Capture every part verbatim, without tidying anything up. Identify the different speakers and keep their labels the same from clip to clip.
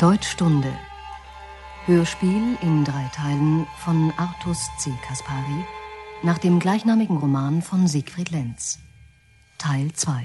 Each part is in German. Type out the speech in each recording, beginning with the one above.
Speaker 1: Deutschstunde. Hörspiel in drei Teilen von Artus C. Kaspari nach dem gleichnamigen Roman von Siegfried Lenz. Teil zwei.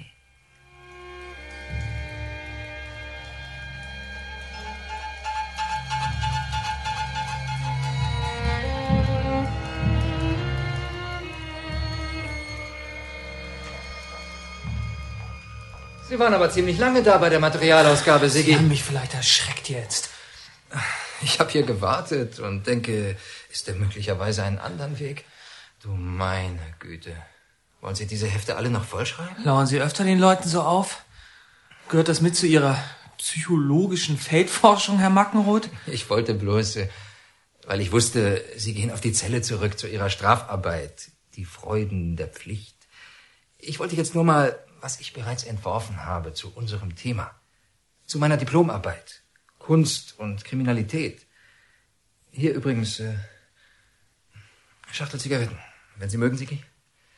Speaker 2: Sie waren aber ziemlich lange da bei der Materialausgabe, Siggi.
Speaker 3: Sie haben mich vielleicht erschreckt jetzt.
Speaker 2: Ich habe hier gewartet und denke, ist der möglicherweise einen anderen Weg? Du meine Güte. Wollen Sie diese Hefte alle noch vollschreiben?
Speaker 3: Lauern Sie öfter den Leuten so auf? Gehört das mit zu Ihrer psychologischen Feldforschung, Herr Mackenroth?
Speaker 2: Ich wollte bloß, weil ich wusste, Sie gehen auf die Zelle zurück zu Ihrer Strafarbeit. Die Freuden der Pflicht. Ich wollte jetzt nur mal, was ich bereits entworfen habe zu unserem Thema. Zu meiner Diplomarbeit. Kunst und Kriminalität. Hier übrigens, äh, Schachtel Zigaretten. Wenn Sie mögen, Sigi.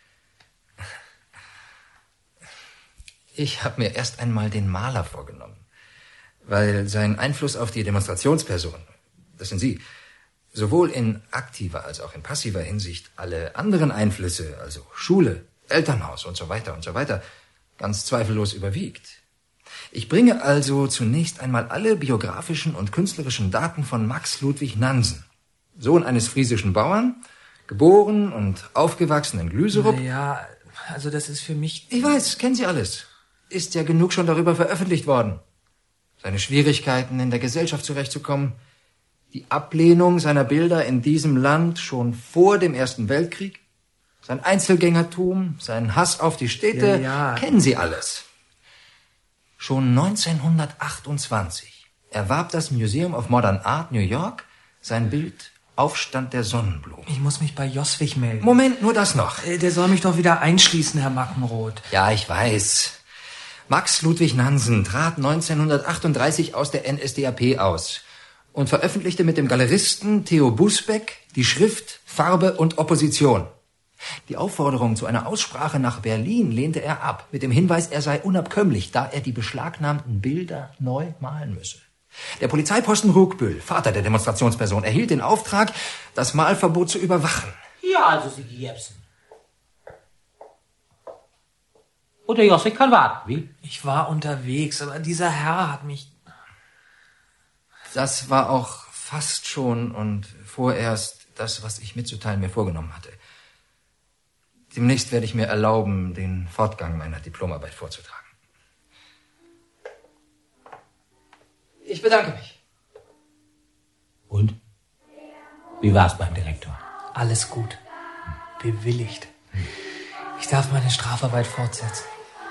Speaker 2: Ich habe mir erst einmal den Maler vorgenommen. Weil sein Einfluss auf die Demonstrationsperson, das sind Sie, sowohl in aktiver als auch in passiver Hinsicht alle anderen Einflüsse, also Schule, Elternhaus und so weiter und so weiter, ganz zweifellos überwiegt. Ich bringe also zunächst einmal alle biografischen und künstlerischen Daten von Max Ludwig Nansen, Sohn eines friesischen Bauern, geboren und aufgewachsen in Glüserup.
Speaker 3: Ja, also das ist für mich...
Speaker 2: Ich weiß, kennen Sie alles. Ist ja genug schon darüber veröffentlicht worden. Seine Schwierigkeiten, in der Gesellschaft zurechtzukommen, die Ablehnung seiner Bilder in diesem Land schon vor dem Ersten Weltkrieg, sein Einzelgängertum, sein Hass auf die Städte,
Speaker 3: ja, ja.
Speaker 2: Kennen Sie alles. Schon neunzehnhundertachtundzwanzig erwarb das Museum of Modern Art New York sein Bild Aufstand der Sonnenblumen.
Speaker 3: Ich muss mich bei Joswig melden.
Speaker 2: Moment, nur das noch.
Speaker 3: Der soll mich doch wieder einschließen, Herr Mackenroth.
Speaker 2: Ja, ich weiß. Max Ludwig Nansen trat neunzehnhundertachtunddreißig aus der N S D A P aus und veröffentlichte mit dem Galeristen Theo Busbeck die Schrift Farbe und Opposition. Die Aufforderung zu einer Aussprache nach Berlin lehnte er ab, mit dem Hinweis, er sei unabkömmlich, da er die beschlagnahmten Bilder neu malen müsse. Der Polizeiposten Ruckbüll, Vater der Demonstrationsperson, erhielt den Auftrag, das Malverbot zu überwachen.
Speaker 4: Ja, also Sie Jepsen. Und der Joswig kann warten, wie?
Speaker 3: Ich war unterwegs, aber dieser Herr hat mich...
Speaker 2: Das war auch fast schon und vorerst das, was ich mitzuteilen mir vorgenommen hatte. Demnächst werde ich mir erlauben, den Fortgang meiner Diplomarbeit vorzutragen. Ich bedanke mich.
Speaker 4: Und? Wie war's beim Direktor?
Speaker 3: Alles gut. Bewilligt. Ich darf meine Strafarbeit fortsetzen.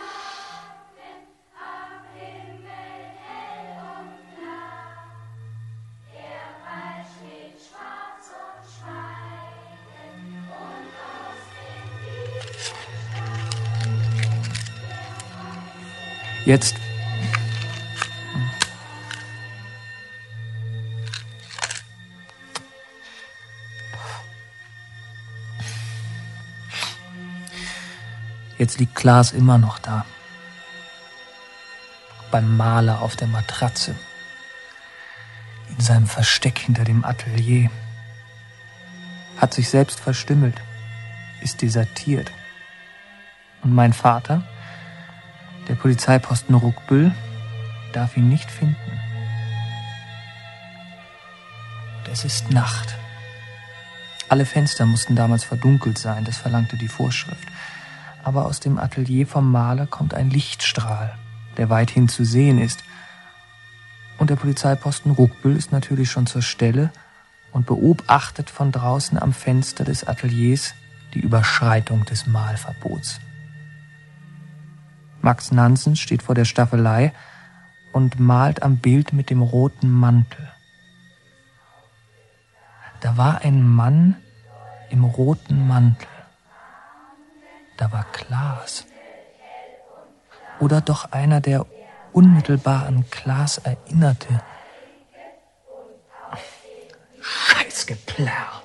Speaker 3: Jetzt. Jetzt liegt Klaas immer noch da. Beim Maler auf der Matratze. In seinem Versteck hinter dem Atelier. Hat sich selbst verstümmelt. Ist desertiert. Und mein Vater... Der Polizeiposten Ruckbüll darf ihn nicht finden. Und es ist Nacht. Alle Fenster mussten damals verdunkelt sein, das verlangte die Vorschrift. Aber aus dem Atelier vom Maler kommt ein Lichtstrahl, der weithin zu sehen ist. Und der Polizeiposten Ruckbüll ist natürlich schon zur Stelle und beobachtet von draußen am Fenster des Ateliers die Überschreitung des Malverbots. Max Nansen steht vor der Staffelei und malt am Bild mit dem roten Mantel. Da war ein Mann im roten Mantel. Da war Klaas. Oder doch einer, der unmittelbar an Klaas erinnerte. Scheißgeplärr.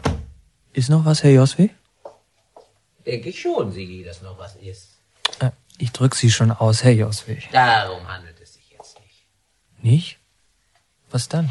Speaker 3: Ist noch was, Herr Joswig?
Speaker 4: Denke ich schon, Sigi, dass noch was ist.
Speaker 3: Äh, Ich drück Sie schon aus, Herr Joswig.
Speaker 4: Darum handelt es sich jetzt nicht.
Speaker 3: Nicht? Was dann?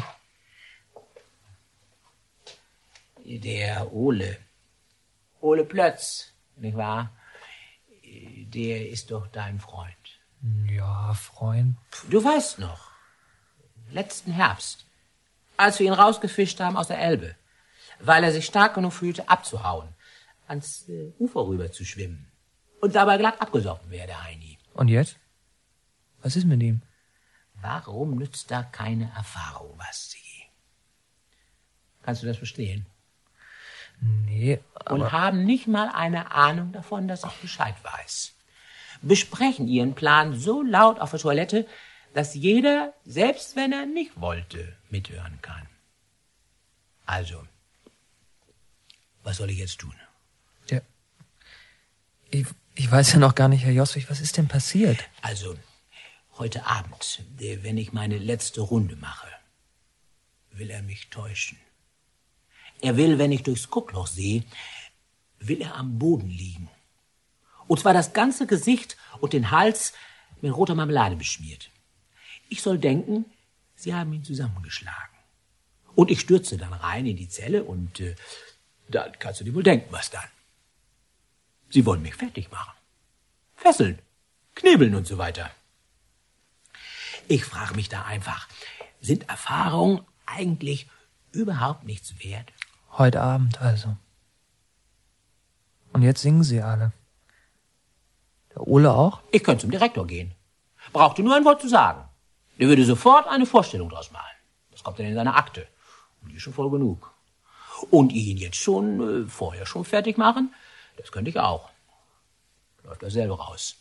Speaker 4: Der Ole. Ole Plötz, nicht wahr? Der ist doch dein Freund.
Speaker 3: Ja, Freund.
Speaker 4: Du weißt noch, letzten Herbst, als wir ihn rausgefischt haben aus der Elbe, weil er sich stark genug fühlte, abzuhauen, ans äh, Ufer rüber zu schwimmen und dabei glatt abgesoffen wäre, der Heini.
Speaker 3: Und jetzt? Was ist mit ihm?
Speaker 4: Warum nützt da keine Erfahrung was, Sigi? Kannst du das verstehen?
Speaker 3: Nee, aber...
Speaker 4: Und haben nicht mal eine Ahnung davon, dass ich Bescheid weiß. Besprechen ihren Plan so laut auf der Toilette, dass jeder, selbst wenn er nicht wollte, mithören kann. Also, was soll ich jetzt tun?
Speaker 3: Ja. Ich, ich weiß ja noch gar nicht, Herr Joswig, was ist denn passiert?
Speaker 4: Also, heute Abend, wenn ich meine letzte Runde mache, will er mich täuschen. Er will, wenn ich durchs Guckloch sehe, will er am Boden liegen. Und zwar das ganze Gesicht und den Hals mit roter Marmelade beschmiert. Ich soll denken, sie haben ihn zusammengeschlagen. Und ich stürze dann rein in die Zelle und äh, dann kannst du dir wohl denken, was dann. Sie wollen mich fertig machen. Fesseln, knebeln und so weiter. Ich frage mich da einfach, sind Erfahrungen eigentlich überhaupt nichts wert?
Speaker 3: Heute Abend also. Und jetzt singen Sie alle. Der Ole auch?
Speaker 4: Ich könnte zum Direktor gehen. Brauchte nur ein Wort zu sagen. Der würde sofort eine Vorstellung draus malen. Das kommt dann in seine Akte. Und die ist schon voll genug. Und ihn jetzt schon, äh, vorher schon fertig machen, das könnte ich auch. Läuft dasselbe raus.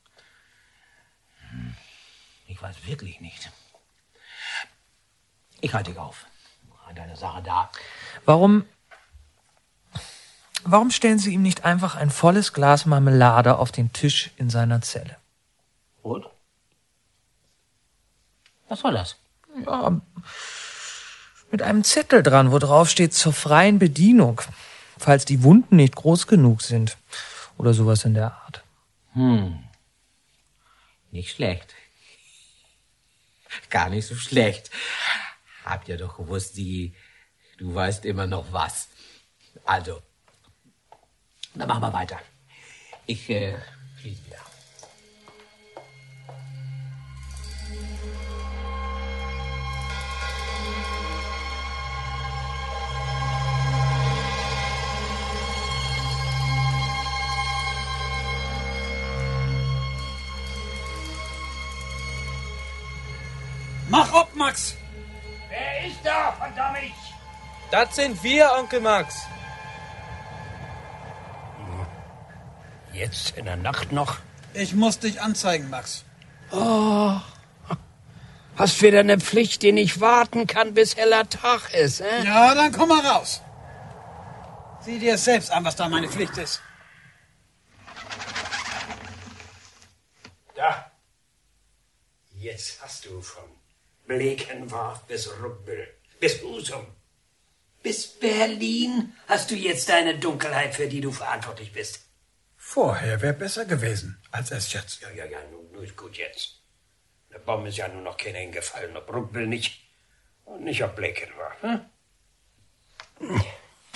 Speaker 4: Hm. Ich weiß wirklich nicht. Ich halte dich auf. An deiner Sache da.
Speaker 3: Warum... Warum stellen Sie ihm nicht einfach ein volles Glas Marmelade auf den Tisch in seiner Zelle?
Speaker 4: Und? Was soll das?
Speaker 3: Ja, mit einem Zettel dran, wo drauf steht, zur freien Bedienung, falls die Wunden nicht groß genug sind. Oder sowas in der Art.
Speaker 4: Hm. Nicht schlecht. Gar nicht so schlecht. Habt ihr doch gewusst, die, du weißt immer noch was. Also, dann machen wir weiter. Ich äh, schließe wieder.
Speaker 5: Mach ob, Max!
Speaker 6: Wer ist da, verdammt?
Speaker 7: Das sind wir, Onkel Max.
Speaker 6: Jetzt in der Nacht noch?
Speaker 5: Ich muss dich anzeigen, Max.
Speaker 6: Oh, hast wieder eine Pflicht, die nicht warten kann, bis heller Tag ist, eh?
Speaker 5: Ja, dann komm mal raus. Sieh dir selbst an, was da meine Pflicht ist.
Speaker 6: Da. Jetzt hast du von Blekenwarf bis Ruckbüll, bis Husum, bis Berlin hast du jetzt deine Dunkelheit, für die du verantwortlich bist.
Speaker 5: Vorher wäre besser gewesen, als es jetzt.
Speaker 6: Ja, ja, ja, nun, nun ist gut jetzt. Der Baum ist ja nur noch keiner hingefallen, ob Ruckbüll nicht und nicht ob Blekenwarf. Hm?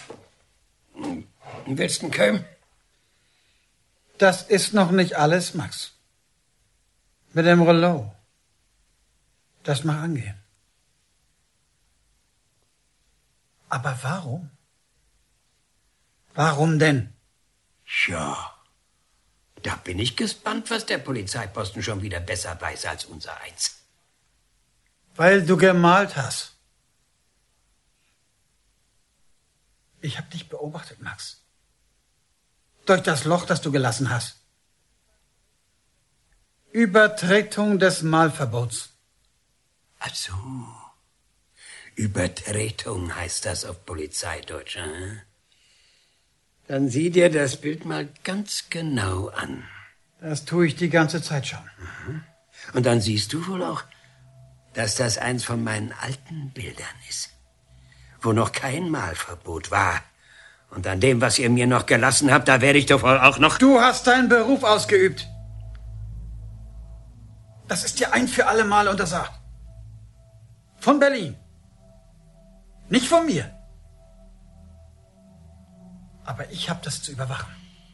Speaker 6: Willst du kommen?
Speaker 5: Das ist noch nicht alles, Max. Mit dem Rollo. Das mag angehen. Aber warum? Warum denn?
Speaker 6: Ja, da bin ich gespannt, was der Polizeiposten schon wieder besser weiß als unser Eins.
Speaker 5: Weil du gemalt hast. Ich hab dich beobachtet, Max. Durch das Loch, das du gelassen hast. Übertretung des Malverbots.
Speaker 6: Ach so. Übertretung heißt das auf Polizeideutsch, hm? Dann sieh dir das Bild mal ganz genau an.
Speaker 5: Das tue ich die ganze Zeit schon.
Speaker 6: Mhm. Und dann siehst du wohl auch, dass das eins von meinen alten Bildern ist, wo noch kein Malverbot war. Und an dem, was ihr mir noch gelassen habt, da werde ich doch wohl auch noch...
Speaker 5: Du hast deinen Beruf ausgeübt. Das ist dir ein für alle Mal untersagt. Von Berlin. Nicht von mir. Aber ich habe das zu überwachen.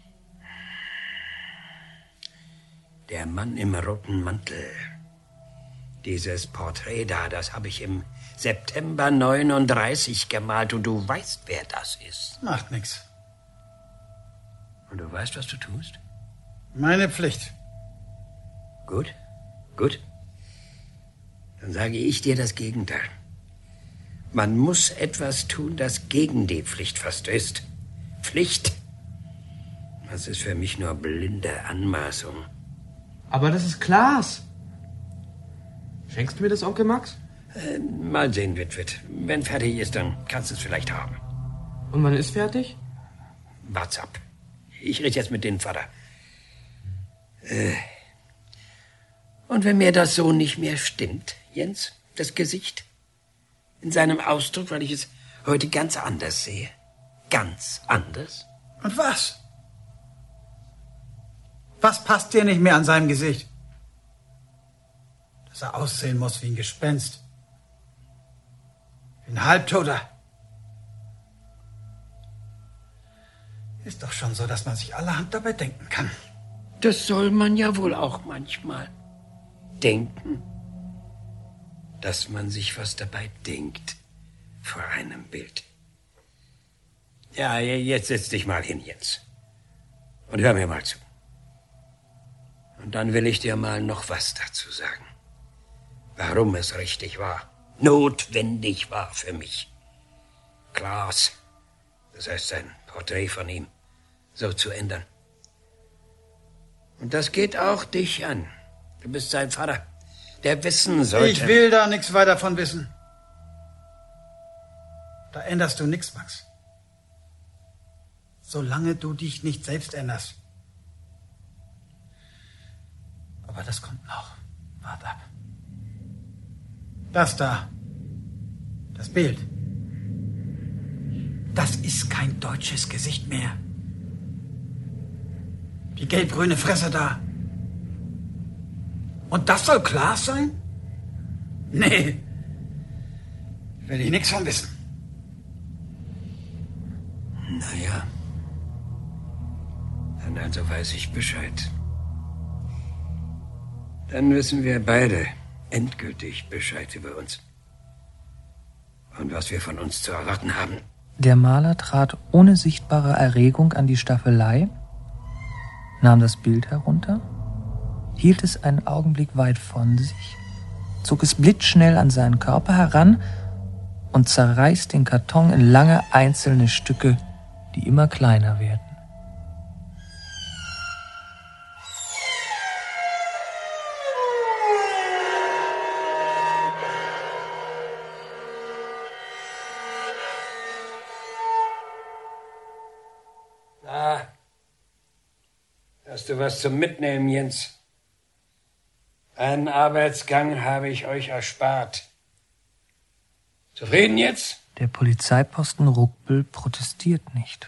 Speaker 6: Der Mann im roten Mantel. Dieses Porträt da, das habe ich im September neununddreißig gemalt und du weißt, wer das ist.
Speaker 5: Macht nix.
Speaker 6: Und du weißt, was du tust?
Speaker 5: Meine Pflicht.
Speaker 6: Gut, gut. Dann sage ich dir das Gegenteil. Man muss etwas tun, das gegen die Pflicht verstößt. Pflicht. Das ist für mich nur blinde Anmaßung.
Speaker 7: Aber das ist Klaas. Schenkst du mir das, Onkel Max?
Speaker 6: Äh, mal sehen, Witwit. Wenn fertig ist, dann kannst du es vielleicht haben.
Speaker 7: Und wann ist fertig?
Speaker 6: Wart's ab. Ich rede jetzt mit dem Vater. Äh. Und wenn mir das so nicht mehr stimmt, Jens, das Gesicht, in seinem Ausdruck, weil ich es heute ganz anders sehe. Ganz anders.
Speaker 5: Und was? Was passt dir nicht mehr an seinem Gesicht? Dass er aussehen muss wie ein Gespenst. Wie ein Halbtoter. Ist doch schon so, dass man sich allerhand dabei denken kann.
Speaker 6: Das soll man ja wohl auch manchmal denken. Dass man sich was dabei denkt vor einem Bild. Ja, jetzt setz dich mal hin, Jens. Und hör mir mal zu. Und dann will ich dir mal noch was dazu sagen. Warum es richtig war, notwendig war für mich, Klaas, das heißt sein Porträt von ihm, so zu ändern. Und das geht auch dich an. Du bist sein Vater, der wissen sollte...
Speaker 5: Ich will da nichts weiter von wissen. Da änderst du nichts, Max. Solange du dich nicht selbst änderst. Aber das kommt noch. Wart ab. Das da. Das Bild. Das ist kein deutsches Gesicht mehr. Die gelb-grüne Fresse da. Und das soll Klaas sein? Nee. Will ich nichts von wissen.
Speaker 6: Naja. Dann also weiß ich Bescheid. Dann wissen wir beide endgültig Bescheid über uns. Und was wir von uns zu erwarten haben.
Speaker 3: Der Maler trat ohne sichtbare Erregung an die Staffelei, nahm das Bild herunter, hielt es einen Augenblick weit von sich, zog es blitzschnell an seinen Körper heran und zerreißt den Karton in lange einzelne Stücke, die immer kleiner werden.
Speaker 6: Na, hast du was zum Mitnehmen, Jens? Einen Arbeitsgang habe ich euch erspart. Zufrieden jetzt?
Speaker 3: Der Polizeiposten Ruckbüll protestiert nicht.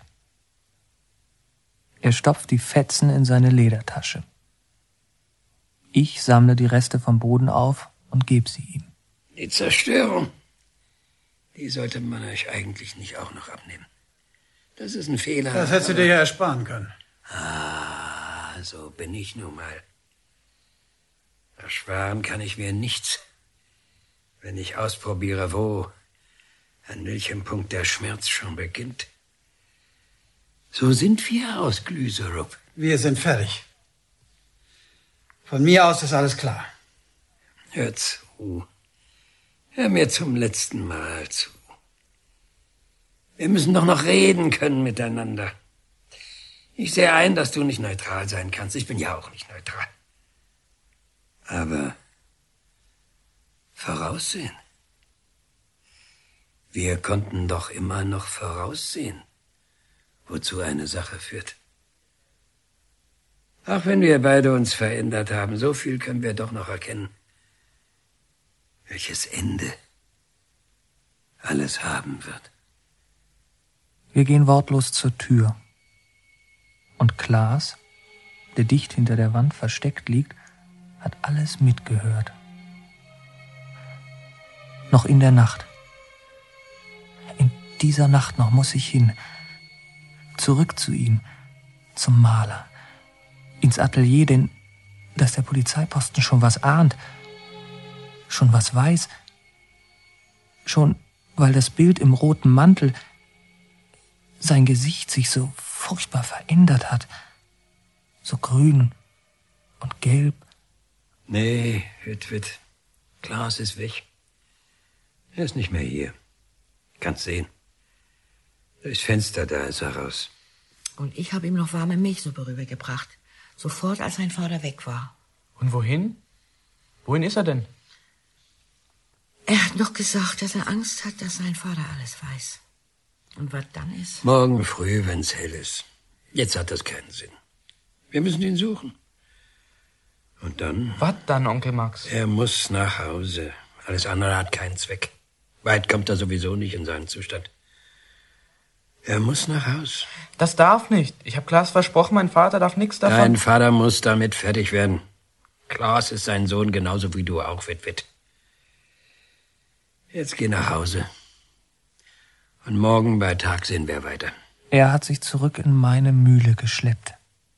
Speaker 3: Er stopft die Fetzen in seine Ledertasche. Ich sammle die Reste vom Boden auf und gebe sie ihm.
Speaker 6: Die Zerstörung, die sollte man euch eigentlich nicht auch noch abnehmen. Das ist ein Fehler.
Speaker 5: Das hättest du dir ja ersparen können.
Speaker 6: Ah, so bin ich nun mal. Ersparen kann ich mir nichts, wenn ich ausprobiere, wo, an welchem Punkt der Schmerz schon beginnt. So sind wir aus Glüserup.
Speaker 5: Wir sind fertig. Von mir aus ist alles klar.
Speaker 6: Hör zu. Hör mir zum letzten Mal zu. Wir müssen doch noch reden können miteinander. Ich sehe ein, dass du nicht neutral sein kannst. Ich bin ja auch nicht neutral. Aber voraussehen. Wir konnten doch immer noch voraussehen, wozu eine Sache führt. Auch wenn wir beide uns verändert haben, so viel können wir doch noch erkennen, welches Ende alles haben wird.
Speaker 3: Wir gehen wortlos zur Tür. Und Klaas, der dicht hinter der Wand versteckt liegt, hat alles mitgehört. Noch in der Nacht. In dieser Nacht noch muss ich hin. Zurück zu ihm, zum Maler. Ins Atelier, denn dass der Polizeiposten schon was ahnt, schon was weiß, schon weil das Bild im roten Mantel, sein Gesicht sich so furchtbar verändert hat, so grün und gelb.
Speaker 6: Nee, Witwit, Klaas ist weg. Er ist nicht mehr hier. Kannst sehen. Durchs Fenster, da ist er raus.
Speaker 8: Und ich habe ihm noch warme Milchsuppe rübergebracht. Sofort, als sein Vater weg war.
Speaker 7: Und wohin? Wohin ist er denn?
Speaker 8: Er hat noch gesagt, dass er Angst hat, dass sein Vater alles weiß. Und was dann ist?
Speaker 6: Morgen früh, wenn's hell ist. Jetzt hat das keinen Sinn. Wir müssen ihn suchen. Und dann?
Speaker 7: Was dann, Onkel Max?
Speaker 6: Er muss nach Hause. Alles andere hat keinen Zweck. Weit kommt er sowieso nicht in seinen Zustand. Er muss nach Haus.
Speaker 7: Das darf nicht. Ich habe Klaas versprochen, mein Vater darf nichts davon.
Speaker 6: Dein Vater muss damit fertig werden. Klaas ist sein Sohn genauso wie du auch, Witwit. Jetzt geh nach Hause. Und morgen bei Tag sehen wir weiter.
Speaker 3: Er hat sich zurück in meine Mühle geschleppt.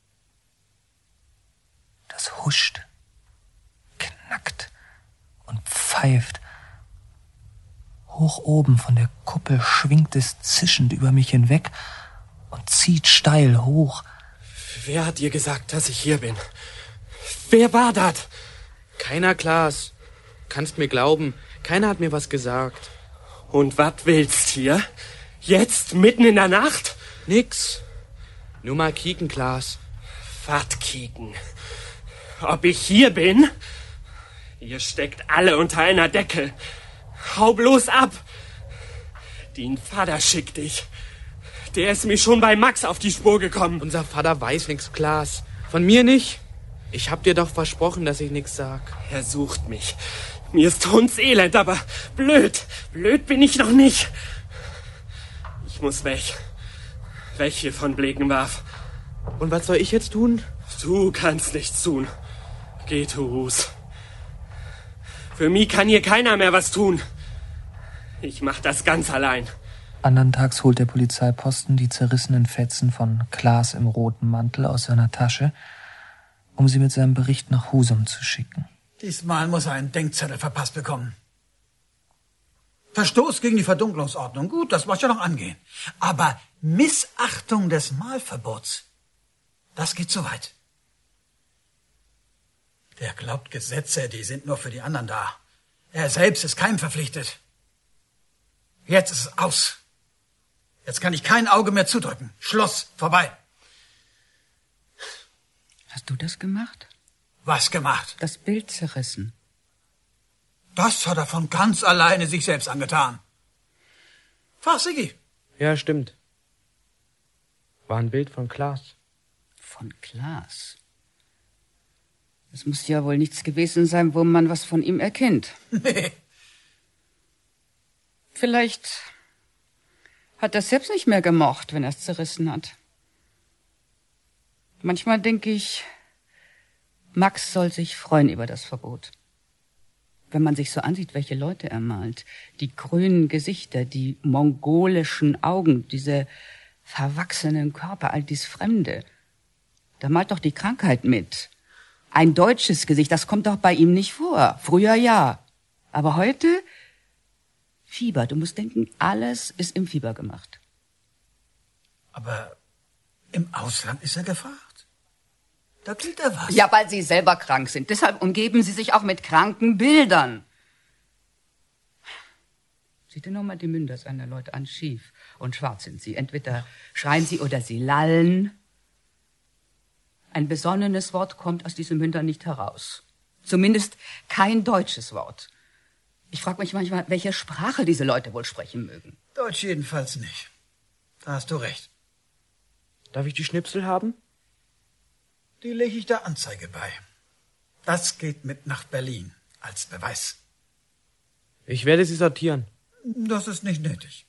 Speaker 3: Das huscht, knackt und pfeift. Hoch oben von der Kuppel schwingt es zischend über mich hinweg und zieht steil hoch.
Speaker 9: Wer hat dir gesagt, dass ich hier bin? Wer war das?
Speaker 7: Keiner, Klaas. Kannst mir glauben, keiner hat mir was gesagt.
Speaker 9: Und was willst hier? Jetzt, mitten in der Nacht?
Speaker 7: Nix. Nur mal kicken, Klaas.
Speaker 9: Was kicken? Ob ich hier bin? Ihr steckt alle unter einer Decke. Hau bloß ab! Den Vater schickt dich. Der ist mir schon bei Max auf die Spur gekommen.
Speaker 7: Unser Vater weiß nix, Klaas. Von mir nicht. Ich hab dir doch versprochen, dass ich nix sag.
Speaker 9: Er sucht mich. Mir ist hundselend, aber blöd. Blöd bin ich noch nicht. Ich muss weg. Weg hier von Blekenwarf.
Speaker 7: Und was soll ich jetzt tun?
Speaker 9: Du kannst nichts tun. Geh, Turus. Für mich kann hier keiner mehr was tun. Ich mach das ganz allein.
Speaker 3: Andern Tags holt der Polizeiposten die zerrissenen Fetzen von Klaas im roten Mantel aus seiner Tasche, um sie mit seinem Bericht nach Husum zu schicken.
Speaker 5: Diesmal muss er einen Denkzettel verpasst bekommen. Verstoß gegen die Verdunklungsordnung, gut, das mag ja noch angehen. Aber Missachtung des Malverbots, das geht zu weit. Der glaubt, Gesetze, die sind nur für die anderen da. Er selbst ist keinem verpflichtet. Jetzt ist es aus. Jetzt kann ich kein Auge mehr zudrücken. Schluss, vorbei.
Speaker 8: Hast du das gemacht?
Speaker 5: Was gemacht?
Speaker 8: Das Bild zerrissen.
Speaker 5: Das hat er von ganz alleine sich selbst angetan. Frag Siggi.
Speaker 7: Ja, stimmt. War ein Bild von Klaas.
Speaker 8: Von Klaas? Es muss ja wohl nichts gewesen sein, wo man was von ihm erkennt.
Speaker 5: Nee.
Speaker 8: Vielleicht hat er es selbst nicht mehr gemocht, wenn er es zerrissen hat. Manchmal denke ich, Max soll sich freuen über das Verbot. Wenn man sich so ansieht, welche Leute er malt, die grünen Gesichter, die mongolischen Augen, diese verwachsenen Körper, all dies Fremde, da malt doch die Krankheit mit. Ein deutsches Gesicht, das kommt doch bei ihm nicht vor. Früher ja. Aber heute? Fieber. Du musst denken, alles ist im Fieber gemacht.
Speaker 5: Aber im Ausland ist er gefragt. Da gilt er was.
Speaker 8: Ja, weil sie selber krank sind. Deshalb umgeben sie sich auch mit kranken Bildern. Sieh dir nur mal die Münder seiner Leute an, schief und schwarz sind sie. Entweder schreien sie oder sie lallen. Ein besonnenes Wort kommt aus diesen Mündern nicht heraus. Zumindest kein deutsches Wort. Ich frage mich manchmal, welche Sprache diese Leute wohl sprechen mögen.
Speaker 5: Deutsch jedenfalls nicht. Da hast du recht.
Speaker 7: Darf ich die Schnipsel haben?
Speaker 5: Die lege ich der Anzeige bei. Das geht mit nach Berlin als Beweis.
Speaker 7: Ich werde sie sortieren.
Speaker 5: Das ist nicht nötig.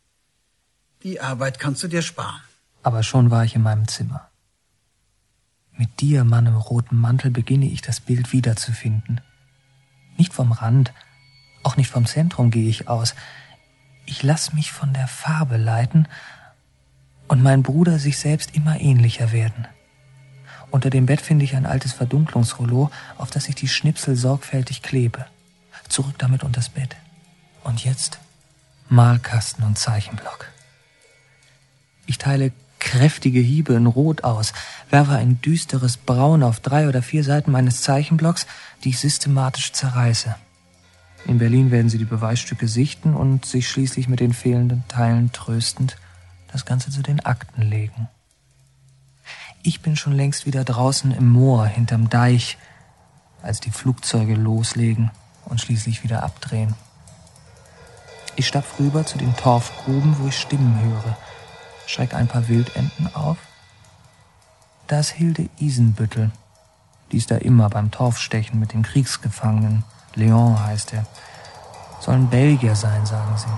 Speaker 5: Die Arbeit kannst du dir sparen.
Speaker 3: Aber schon war ich in meinem Zimmer. Mit dir, Mann im roten Mantel, beginne ich das Bild wiederzufinden. Nicht vom Rand, auch nicht vom Zentrum gehe ich aus. Ich lass mich von der Farbe leiten und mein Bruder sich selbst immer ähnlicher werden. Unter dem Bett finde ich ein altes Verdunklungsrollo, auf das ich die Schnipsel sorgfältig klebe. Zurück damit unters Bett. Und jetzt Malkasten und Zeichenblock. Ich teile kräftige Hiebe in Rot aus, werfe ein düsteres Braun auf drei oder vier Seiten meines Zeichenblocks, die ich systematisch zerreiße. In Berlin werden sie die Beweisstücke sichten und sich schließlich mit den fehlenden Teilen tröstend das Ganze zu den Akten legen. Ich bin schon längst wieder draußen im Moor hinterm Deich, als die Flugzeuge loslegen und schließlich wieder abdrehen. Ich stapf rüber zu den Torfgruben, wo ich Stimmen höre, schreck ein paar Wildenten auf. Da ist Hilde Isenbüttel. Die ist da immer beim Torfstechen mit den Kriegsgefangenen. Leon heißt er. Soll ein Belgier sein, sagen sie.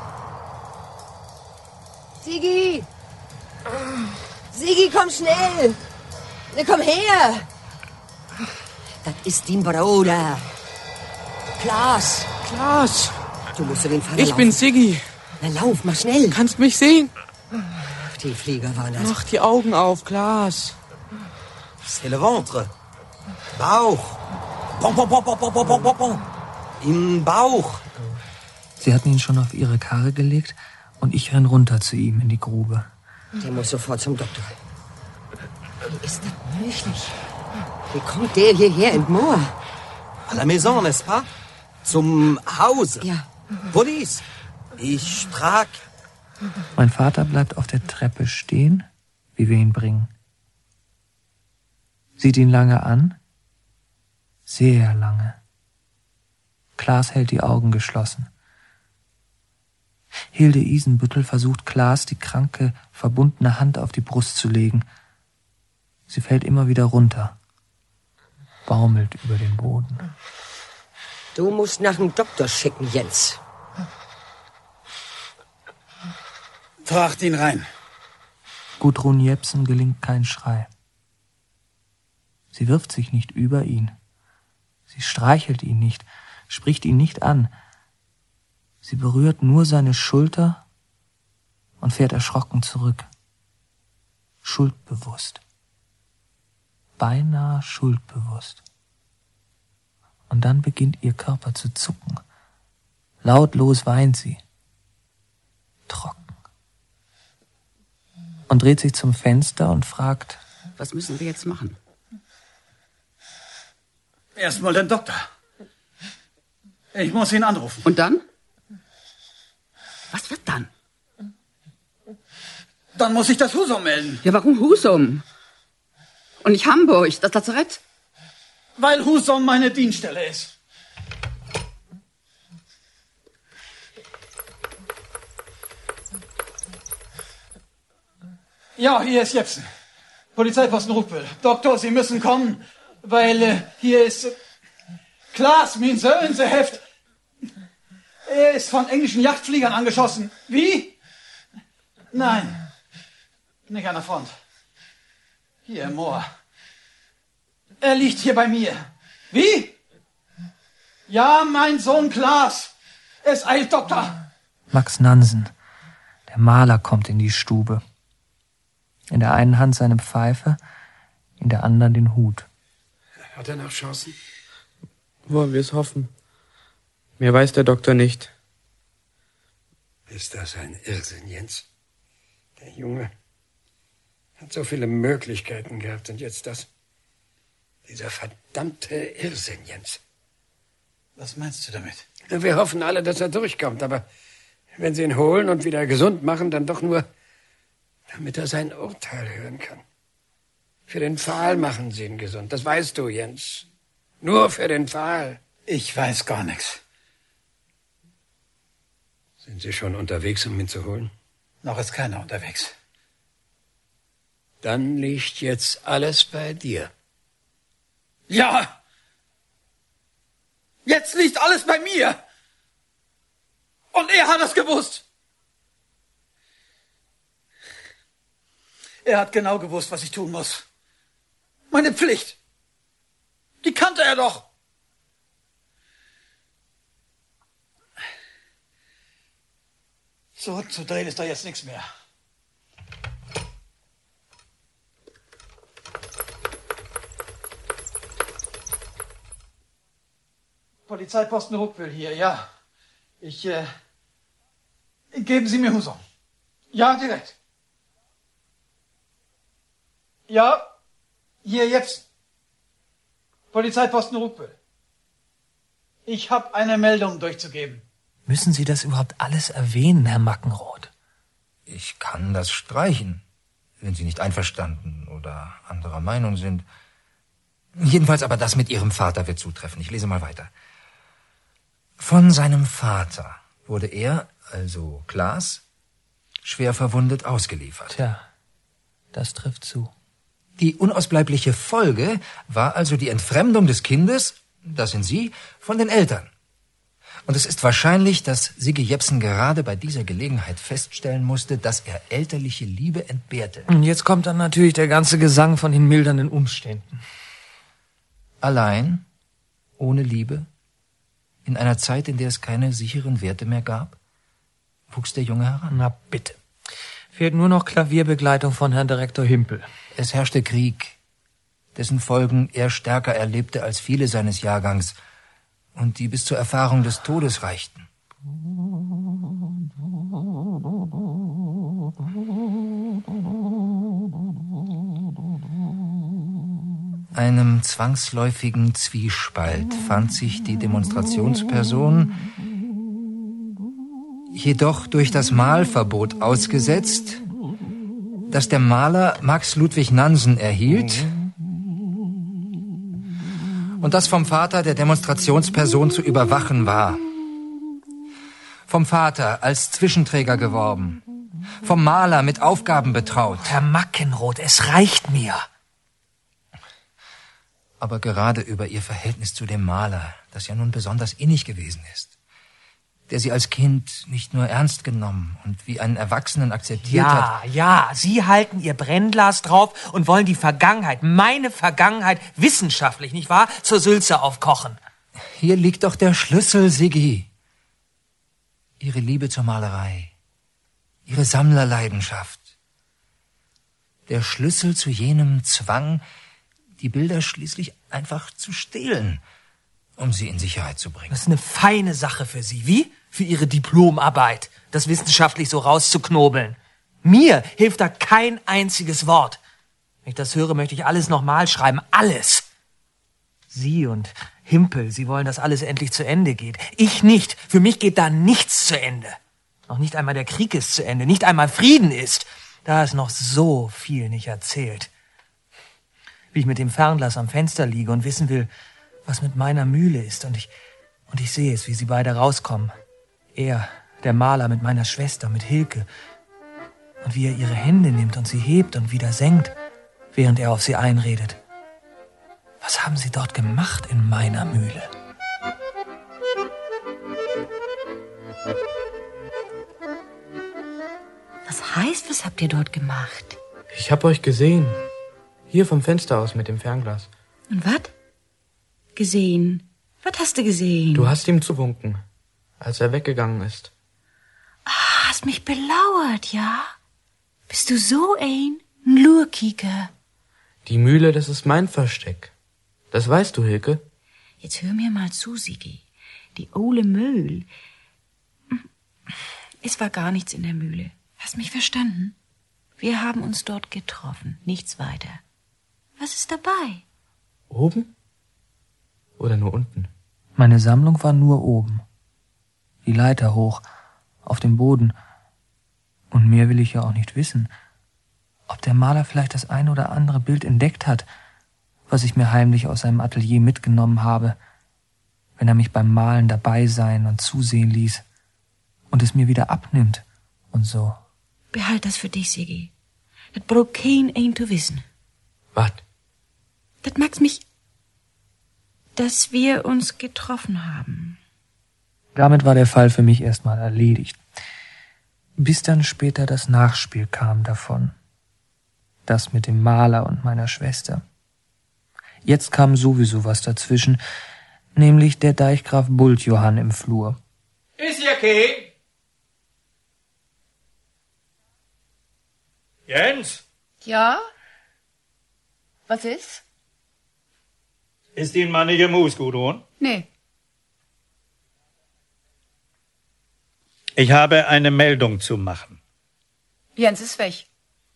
Speaker 10: Sigi! Sigi, komm schnell! Na, komm her! Das ist dein Bruder. Klaas!
Speaker 7: Klaas!
Speaker 10: Du musst zu den Vater
Speaker 7: Ich
Speaker 10: laufen.
Speaker 7: bin Sigi.
Speaker 10: Na, lauf mal schnell.
Speaker 7: Kannst mich sehen?
Speaker 10: Die Flieger waren das.
Speaker 7: Mach die Augen auf, Klaas.
Speaker 11: C'est le ventre. Bauch. Pom, pom, pom, pom, pom, pom, pom, pom. Im Bauch.
Speaker 3: Sie hatten ihn schon auf ihre Karre gelegt und ich renn runter zu ihm in die Grube.
Speaker 10: Der muss sofort zum Doktor. Wie ist das möglich? Wie kommt der hierher im Moor?
Speaker 11: À la maison, n'est-ce pas? Zum Hause.
Speaker 10: Ja.
Speaker 11: Police. Ich trag.
Speaker 3: Mein Vater bleibt auf der Treppe stehen, wie wir ihn bringen. Sieht ihn lange an. Sehr lange. Klaas hält die Augen geschlossen. Hilde Isenbüttel versucht Klaas die kranke, verbundene Hand auf die Brust zu legen. Sie fällt immer wieder runter, baumelt über den Boden.
Speaker 10: Du musst nach dem Doktor schicken, Jens.
Speaker 5: Tracht ihn rein.
Speaker 3: Gudrun Jepsen gelingt kein Schrei. Sie wirft sich nicht über ihn. Sie streichelt ihn nicht, spricht ihn nicht an. Sie berührt nur seine Schulter und fährt erschrocken zurück. Schuldbewusst. Beinahe schuldbewusst. Und dann beginnt ihr Körper zu zucken. Lautlos weint sie. Trocken. Und dreht sich zum Fenster und fragt:
Speaker 8: Was müssen wir jetzt machen?
Speaker 5: Erstmal den Doktor. Ich muss ihn anrufen.
Speaker 8: Und dann? Was wird dann?
Speaker 5: Dann muss ich das Husum melden.
Speaker 8: Ja, warum Husum? Und nicht Hamburg, das Lazarett?
Speaker 5: Weil Husum meine Dienststelle ist. Ja, hier ist Jepsen. Polizeiposten Ruppel. Doktor, Sie müssen kommen, weil äh, hier ist... Äh, Klaas, mein Sohn, Sie Heft. Er ist von englischen Yachtfliegern angeschossen. Wie? Nein, nicht an der Front. Hier im Moor. Er liegt hier bei mir. Wie? Ja, mein Sohn Klaas. Es eilt, Doktor.
Speaker 3: Max Nansen, der Maler, kommt in die Stube. In der einen Hand seine Pfeife, in der anderen den Hut.
Speaker 6: Hat er noch Chancen?
Speaker 7: Wollen wir es hoffen. Mehr weiß der Doktor nicht.
Speaker 6: Ist das ein Irrsinn, Jens? Der Junge hat so viele Möglichkeiten gehabt und jetzt das. Dieser verdammte Irrsinn, Jens.
Speaker 5: Was meinst du damit?
Speaker 6: Wir hoffen alle, dass er durchkommt, aber wenn sie ihn holen und wieder gesund machen, dann doch nur, damit er sein Urteil hören kann. Für den Pfahl machen sie ihn gesund, das weißt du, Jens. Nur für den Pfahl.
Speaker 5: Ich weiß gar nichts.
Speaker 6: Sind Sie schon unterwegs, um ihn zu holen?
Speaker 5: Noch ist keiner unterwegs.
Speaker 6: Dann liegt jetzt alles bei dir.
Speaker 5: Ja! Jetzt liegt alles bei mir! Und er hat es gewusst! Er hat genau gewusst, was ich tun muss. Meine Pflicht. Die kannte er doch. Zurückzudrehen ist da jetzt nichts mehr. Polizeiposten Ruckwill hier, ja. Ich, äh... Geben Sie mir Huson. Ja, direkt. Ja, hier jetzt. Polizeiposten Ruckwill. Ich habe eine Meldung durchzugeben.
Speaker 3: Müssen Sie das überhaupt alles erwähnen, Herr Mackenroth?
Speaker 2: Ich kann das streichen, wenn Sie nicht einverstanden oder anderer Meinung sind. Jedenfalls aber das mit Ihrem Vater wird zutreffen. Ich lese mal weiter. Von seinem Vater wurde er, also Klaas, schwer verwundet ausgeliefert.
Speaker 3: Tja, das trifft zu.
Speaker 2: Die unausbleibliche Folge war also die Entfremdung des Kindes, das sind Sie, von den Eltern. Und es ist wahrscheinlich, dass Siggi Jepsen gerade bei dieser Gelegenheit feststellen musste, dass er elterliche Liebe entbehrte.
Speaker 3: Und jetzt kommt dann natürlich der ganze Gesang von den mildernden Umständen.
Speaker 2: Allein, ohne Liebe, in einer Zeit, in der es keine sicheren Werte mehr gab, wuchs der Junge heran.
Speaker 3: Na bitte. Fehlt nur noch Klavierbegleitung von Herrn Direktor Himpel.
Speaker 2: Es herrschte Krieg, dessen Folgen er stärker erlebte als viele seines Jahrgangs und die bis zur Erfahrung des Todes reichten. Einem zwangsläufigen Zwiespalt fand sich die Demonstrationsperson, jedoch durch das Malverbot ausgesetzt, das der Maler Max Ludwig Nansen erhielt und das vom Vater der Demonstrationsperson zu überwachen war. Vom Vater als Zwischenträger geworben, vom Maler mit Aufgaben betraut.
Speaker 3: Herr Mackenroth, es reicht mir.
Speaker 2: Aber gerade über ihr Verhältnis zu dem Maler, das ja nun besonders innig gewesen ist, der sie als Kind nicht nur ernst genommen und wie einen Erwachsenen akzeptiert
Speaker 3: ja,
Speaker 2: hat.
Speaker 3: Ja, ja, Sie halten Ihr Brennglas drauf und wollen die Vergangenheit, meine Vergangenheit, wissenschaftlich, nicht wahr, zur Sülze aufkochen.
Speaker 2: Hier liegt doch der Schlüssel, Siggi. Ihre Liebe zur Malerei, Ihre Sammlerleidenschaft. Der Schlüssel zu jenem Zwang, die Bilder schließlich einfach zu stehlen, um sie in Sicherheit zu bringen.
Speaker 3: Das ist eine feine Sache für Sie. Wie? Für Ihre Diplomarbeit, das wissenschaftlich so rauszuknobeln. Mir hilft da kein einziges Wort. Wenn ich das höre, möchte ich alles nochmal schreiben. Alles. Sie und Himpel, Sie wollen, dass alles endlich zu Ende geht. Ich nicht. Für mich geht da nichts zu Ende. Noch nicht einmal der Krieg ist zu Ende. Nicht einmal Frieden ist. Da ist noch so viel nicht erzählt. Wie ich mit dem Fernglas am Fenster liege und wissen will, was mit meiner Mühle ist. Und ich, und ich sehe es, wie sie beide rauskommen. Er, der Maler, mit meiner Schwester, mit Hilke. Und wie er ihre Hände nimmt und sie hebt und wieder senkt, während er auf sie einredet. Was haben Sie dort gemacht in meiner Mühle?
Speaker 8: Was heißt, was habt ihr dort gemacht?
Speaker 7: Ich hab euch gesehen. Hier vom Fenster aus mit dem Fernglas.
Speaker 8: Und was? Gesehen? Was hast du gesehen?
Speaker 7: Du hast ihm zuwunken, als er weggegangen ist.
Speaker 8: Ah, hast mich belauert, ja? Bist du so ein Lurkiker?
Speaker 7: Die Mühle, das ist mein Versteck. Das weißt du, Hilke.
Speaker 8: Jetzt hör mir mal zu, Siggi. Die Ole Mühl. Es war gar nichts in der Mühle. Hast mich verstanden? Wir haben uns dort getroffen, nichts weiter. Was ist dabei?
Speaker 7: Oben? Oder nur unten?
Speaker 3: Meine Sammlung war nur oben. Die Leiter hoch, auf dem Boden. Und mehr will ich ja auch nicht wissen. Ob der Maler vielleicht das ein oder andere Bild entdeckt hat, was ich mir heimlich aus seinem Atelier mitgenommen habe, wenn er mich beim Malen dabei sein und zusehen ließ und es mir wieder abnimmt und so.
Speaker 8: Behalt das für dich, Siggi. Das braucht kein ein zu wissen.
Speaker 7: Was?
Speaker 8: Das mag's mich, dass wir uns getroffen haben.
Speaker 3: Damit war der Fall für mich erstmal erledigt. Bis dann später das Nachspiel kam davon. Das mit dem Maler und meiner Schwester. Jetzt kam sowieso was dazwischen, nämlich der Deichgraf Bultjohann im Flur.
Speaker 5: Ist ja okay.
Speaker 12: Jens?
Speaker 8: Ja? Was ist?
Speaker 12: Ist Ihnen mal nicht Mus, Gudrun?
Speaker 8: Nee.
Speaker 12: Ich habe eine Meldung zu machen.
Speaker 8: Jens ist weg.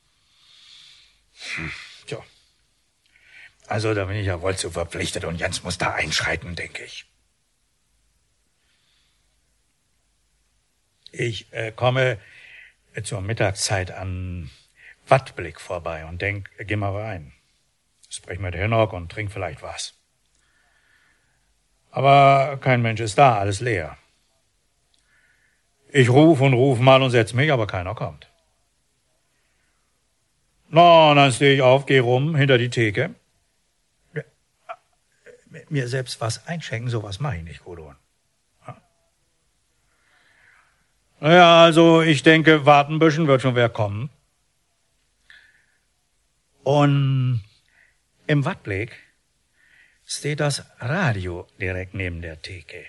Speaker 12: Hm, tja. Also, da bin ich ja wohl zu verpflichtet und Jens muss da einschreiten, denke ich. Ich äh, komme zur Mittagszeit an Wattblick vorbei und denk, geh mal rein. Sprech mit Hinnock und trink vielleicht was. Aber kein Mensch ist da, alles leer. Ich ruf und ruf mal und setz mich, aber keiner kommt. Na, dann stehe ich auf, geh rum, hinter die Theke. Mir selbst was einschenken, sowas mache ich nicht, Gudrun. Naja, also ich denke, warten ein bisschen, wird schon wer kommen. Und im Wattblick steht das Radio direkt neben der Theke.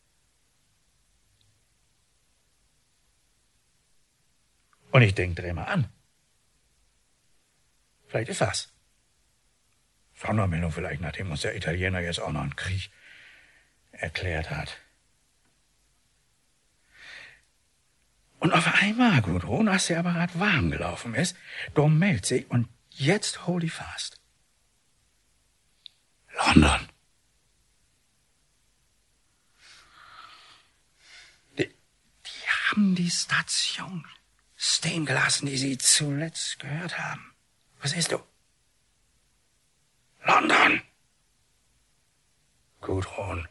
Speaker 12: Und ich denke, dreh mal an. Vielleicht ist was. Sondermeldung vielleicht, nachdem uns der Italiener jetzt auch noch einen Krieg erklärt hat. Und auf einmal, Gudrun, als der Apparat warm gelaufen ist, da meldet sich und jetzt hol die fast. London. Die, die haben die Station stehen gelassen, die sie zuletzt gehört haben. Was ist du? London. Gudrun.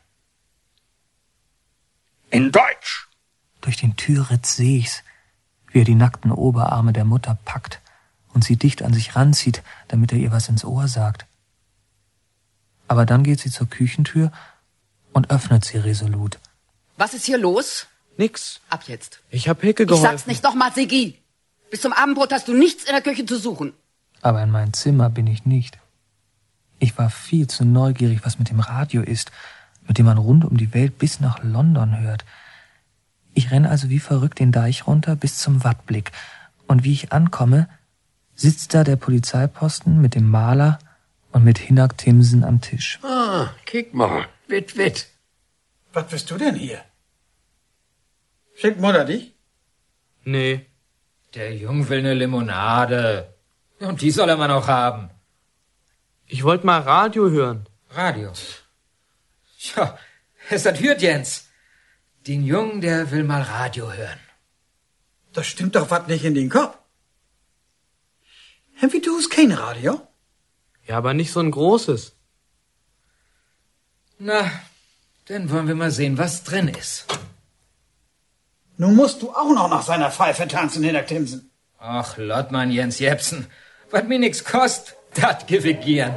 Speaker 12: In Deutsch.
Speaker 3: Durch den Türritz seh ich's, wie er die nackten Oberarme der Mutter packt und sie dicht an sich ranzieht, damit er ihr was ins Ohr sagt. Aber dann geht sie zur Küchentür und öffnet sie resolut.
Speaker 8: Was ist hier los?
Speaker 7: Nix.
Speaker 8: Ab jetzt.
Speaker 7: Ich hab Hicke
Speaker 8: Ich
Speaker 7: geholfen.
Speaker 8: sag's nicht nochmal, Sigi. Bis zum Abendbrot hast du nichts in der Küche zu suchen.
Speaker 3: Aber in mein Zimmer bin ich nicht. Ich war viel zu neugierig, was mit dem Radio ist, mit dem man rund um die Welt bis nach London hört. Ich renne also wie verrückt den Deich runter bis zum Wattblick. Und wie ich ankomme, sitzt da der Polizeiposten mit dem Maler und mit Hinnerk Timsen am Tisch.
Speaker 6: Ah, kick mal. Witt, witt.
Speaker 5: Was bist du denn hier? Schickt Mutter dich?
Speaker 7: Nee.
Speaker 2: Der Jung will eine Limonade. Und die soll er mal noch haben.
Speaker 7: Ich wollte mal Radio hören.
Speaker 2: Radio? Ja, es hat hört, Jens. Den Jungen, der will mal Radio hören.
Speaker 5: Das stimmt doch was nicht in den Kopf. Wie du hast kein Radio?
Speaker 7: Ja, aber nicht so ein großes.
Speaker 2: Na, dann wollen wir mal sehen, was drin ist.
Speaker 5: Nun musst du auch noch nach seiner Pfeife tanzen, Hinnerk Timsen.
Speaker 2: Ach, Lottmann, Jens Jepsen. Was mir nix kost, dat gib ich gern.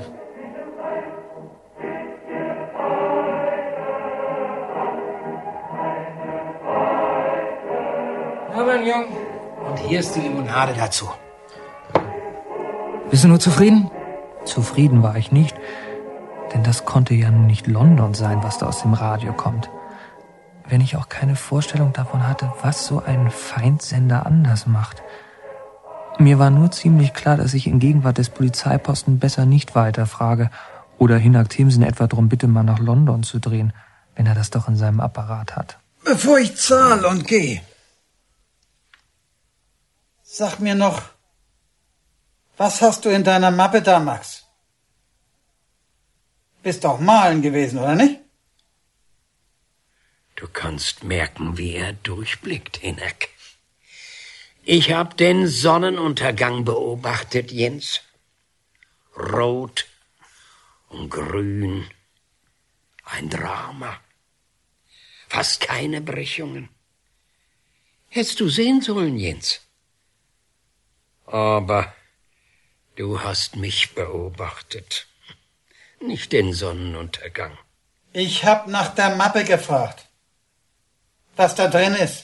Speaker 2: Na, mein Jung, und hier ist die Limonade dazu. Bist du nur zufrieden?
Speaker 3: Zufrieden war ich nicht, denn das konnte ja nun nicht London sein, was da aus dem Radio kommt. Wenn ich auch keine Vorstellung davon hatte, was so ein Feindsender anders macht. Mir war nur ziemlich klar, dass ich in Gegenwart des Polizeiposten besser nicht weiterfrage oder Hinnerk Timsen etwa darum bitte, mal nach London zu drehen, wenn er das doch in seinem Apparat hat.
Speaker 5: Bevor ich zahl und geh, sag mir noch, was hast du in deiner Mappe da, Max? Bist doch malen gewesen, oder nicht?
Speaker 6: Du kannst merken, wie er durchblickt, Hinnerk. Ich hab den Sonnenuntergang beobachtet, Jens. Rot und grün. Ein Drama. Fast keine Brechungen. Hättest du sehen sollen, Jens. Aber du hast mich beobachtet. Nicht den Sonnenuntergang.
Speaker 5: Ich hab nach der Mappe gefragt, was da drin ist.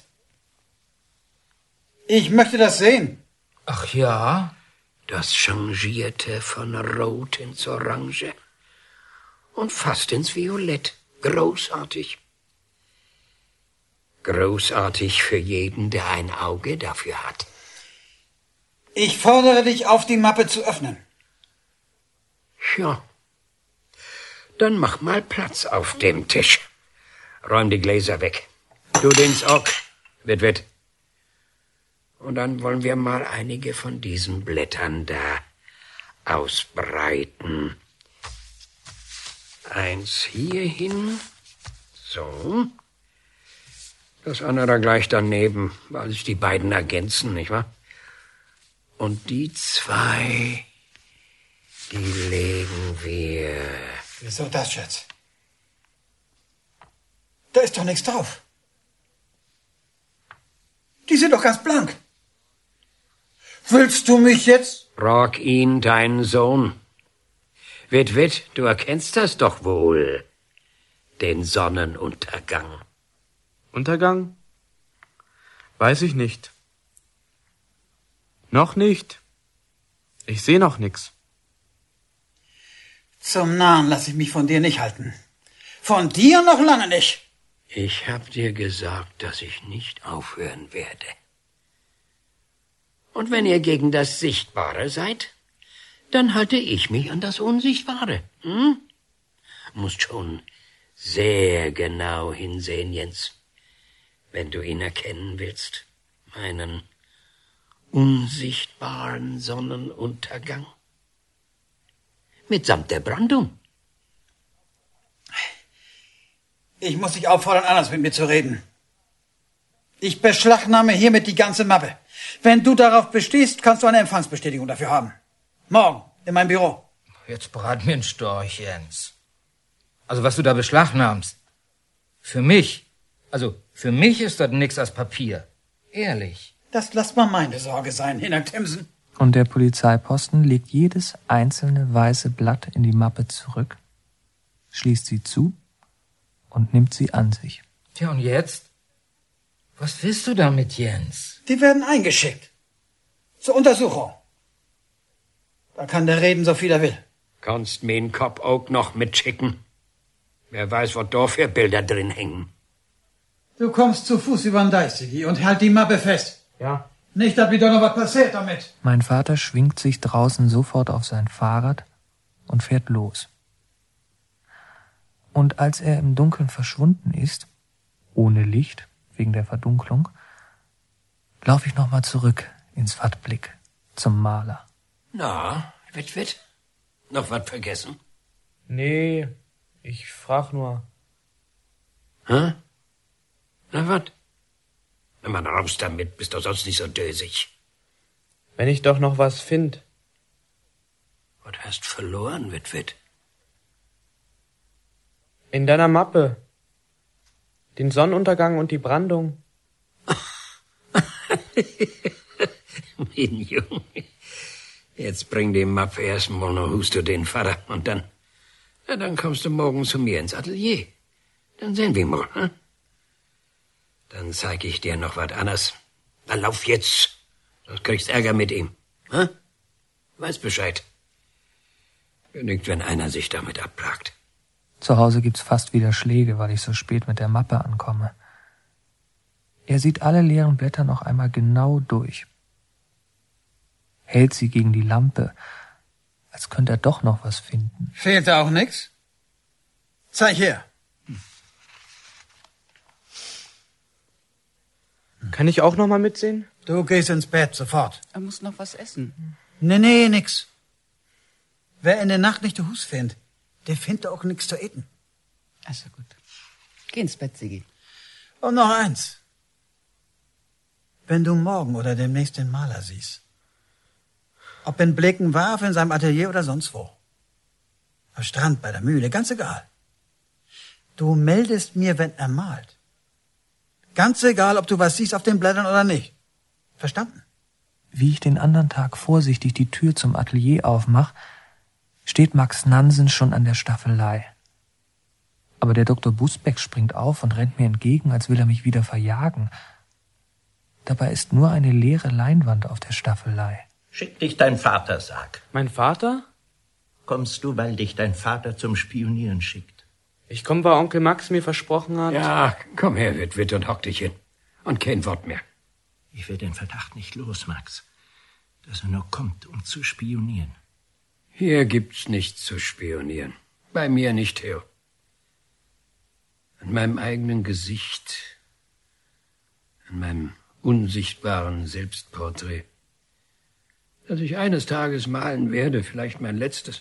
Speaker 5: Ich möchte das sehen.
Speaker 2: Ach ja?
Speaker 6: Das changierte von Rot ins Orange Und fast ins Violett. Großartig. Großartig für jeden, der ein Auge dafür hat.
Speaker 5: Ich fordere dich auf, die Mappe zu öffnen.
Speaker 6: Ja. Dann mach mal Platz auf dem Tisch. Räum die Gläser weg. Du den's auch, Witwit. Und dann wollen wir mal einige von diesen Blättern da ausbreiten. Eins hier hin. So. Das andere gleich daneben, weil sich die beiden ergänzen, nicht wahr? Und die zwei, die legen wir...
Speaker 5: Wieso das, Schatz? Da ist doch nichts drauf. Die sind doch ganz blank. Willst du mich jetzt?
Speaker 6: Rock ihn, deinen Sohn. Witwit, du erkennst das doch wohl. Den Sonnenuntergang.
Speaker 7: Untergang? Weiß ich nicht. Noch nicht. Ich sehe noch nix.
Speaker 5: Zum Narren lasse ich mich von dir nicht halten. Von dir noch lange nicht.
Speaker 6: Ich hab dir gesagt, dass ich nicht aufhören werde. Und wenn ihr gegen das Sichtbare seid, dann halte ich mich an das Unsichtbare. Hm? Musst schon sehr genau hinsehen, Jens, wenn du ihn erkennen willst. Meinen unsichtbaren Sonnenuntergang. Mitsamt der Brandung.
Speaker 5: Ich muss dich auffordern, anders mit mir zu reden. Ich beschlagnahme hiermit die ganze Mappe. Wenn du darauf bestehst, kannst du eine Empfangsbestätigung dafür haben. Morgen, in meinem Büro.
Speaker 2: Jetzt brat mir ein Storch, Jens. Also was du da beschlagnahmst. Für mich, also für mich ist das nix als Papier. Ehrlich.
Speaker 5: Das lass mal meine Sorge sein, Hinak Timsen.
Speaker 3: Und der Polizeiposten legt jedes einzelne weiße Blatt in die Mappe zurück, schließt sie zu und nimmt sie an sich.
Speaker 2: Tja, und jetzt? Was willst du damit, Jens?
Speaker 5: Die werden eingeschickt. Zur Untersuchung. Da kann der reden, so viel er will.
Speaker 6: Kannst mir den Kopf auch noch mitschicken. Wer weiß, was da für Bilder drin hängen.
Speaker 5: Du kommst zu Fuß über den Deichsigi und halt die Mappe fest.
Speaker 7: Ja.
Speaker 5: Nicht, dass mir doch noch was passiert damit.
Speaker 3: Mein Vater schwingt sich draußen sofort auf sein Fahrrad und fährt los. Und als er im Dunkeln verschwunden ist, ohne Licht, wegen der Verdunklung, laufe ich nochmal zurück ins Wattblick zum Maler.
Speaker 6: Na, Witwit, noch was vergessen?
Speaker 7: Nee, ich frag nur.
Speaker 6: Hä? Na wat? Na mal raus damit, bist doch sonst nicht so dösig.
Speaker 7: Wenn ich doch noch was find.
Speaker 6: Was hast verloren, Witwit?
Speaker 7: In deiner Mappe. Den Sonnenuntergang und die Brandung.
Speaker 6: Mein Junge. Jetzt bring die Mappe erstmal noch Hust du den Vater und dann, ja, dann kommst du morgen zu mir ins Atelier. Dann sehen wir mal, hm? Dann zeig ich dir noch was anderes. Dann lauf jetzt. Du kriegst Ärger mit ihm. Hm? Weiß Bescheid. Genügt, wenn einer sich damit abplagt.
Speaker 3: Zu Hause gibt's fast wieder Schläge, weil ich so spät mit der Mappe ankomme. Er sieht alle leeren Blätter noch einmal genau durch. Hält sie gegen die Lampe, als könnte er doch noch was finden.
Speaker 5: Fehlt da auch nix? Zeig her.
Speaker 7: Kann ich auch noch mal mitsehen?
Speaker 5: Du gehst ins Bett, sofort.
Speaker 8: Er muss noch was essen.
Speaker 5: Nee, nee, nix. Wer in der Nacht nicht den Hus findet, der findet auch nix zu eten.
Speaker 8: Also gut. Geh ins Bett, Sigi.
Speaker 5: Und noch eins. Wenn du morgen oder demnächst den Maler siehst, ob in Bleckenwarf, in seinem Atelier oder sonst wo, am Strand, bei der Mühle, ganz egal. Du meldest mir, wenn er malt. Ganz egal, ob du was siehst auf den Blättern oder nicht. Verstanden?
Speaker 3: Wie ich den anderen Tag vorsichtig die Tür zum Atelier aufmach, steht Max Nansen schon an der Staffelei. Aber der Doktor Busbeck springt auf und rennt mir entgegen, als will er mich wieder verjagen. Dabei ist nur eine leere Leinwand auf der Staffelei.
Speaker 13: Schick dich dein Vater, sag.
Speaker 7: Mein Vater?
Speaker 6: Kommst du, weil dich dein Vater zum Spionieren schickt?
Speaker 7: Ich komme, weil Onkel Max mir versprochen hat.
Speaker 13: Ja, komm her, Witwit, und hock dich hin. Und kein Wort mehr.
Speaker 6: Ich will den Verdacht nicht los, Max, dass er nur kommt, um zu spionieren.
Speaker 13: Hier gibt's nichts zu spionieren. Bei mir nicht, Theo. An meinem eigenen Gesicht, an meinem unsichtbaren Selbstporträt, das ich eines Tages malen werde, vielleicht mein letztes.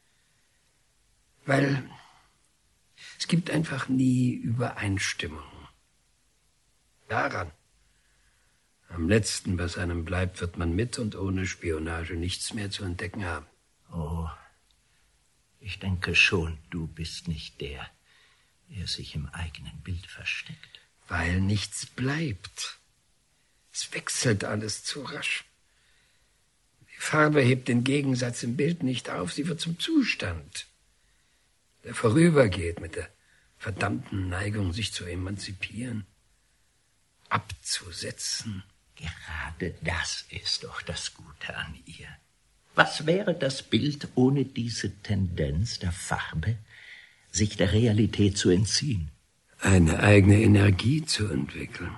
Speaker 13: Weil es gibt einfach nie Übereinstimmung. Daran, am letzten, was einem bleibt, wird man mit und ohne Spionage nichts mehr zu entdecken haben.
Speaker 6: Oh, ich denke schon, du bist nicht der, der sich im eigenen Bild versteckt.
Speaker 13: Weil nichts bleibt. Es wechselt alles zu rasch. Die Farbe hebt den Gegensatz im Bild nicht auf, sie wird zum Zustand, der vorübergeht mit der verdammten Neigung, sich zu emanzipieren, abzusetzen.
Speaker 6: Gerade das ist doch das Gute an ihr. Was wäre das Bild ohne diese Tendenz der Farbe, sich der Realität zu entziehen?
Speaker 13: Eine eigene Energie zu entwickeln.